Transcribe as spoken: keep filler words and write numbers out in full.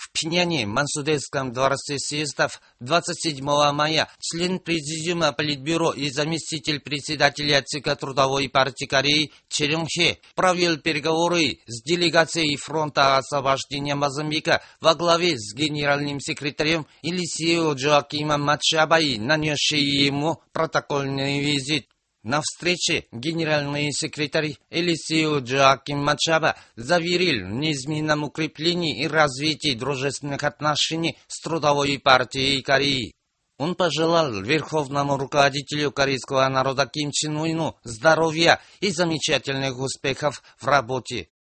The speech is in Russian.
В Пхеньяне, Мансудетском дворце съездов двадцать седьмого мая член Президиума Политбюро и заместитель председателя ЦК Трудовой партии Кореи Чжэ Рёng-хе провел переговоры с делегацией фронта освобождения Мозамбика во главе с генеральным секретарем Элисео Джоакимом Мачабой, нанесший ему протокольный визит. На встрече генеральный секретарь Элисео Джоаким Мачаба заверил в неизменном укреплении и развитии дружественных отношений с Трудовой партией Кореи. Он пожелал верховному руководителю корейского народа Ким Чен Ыну здоровья и замечательных успехов в работе.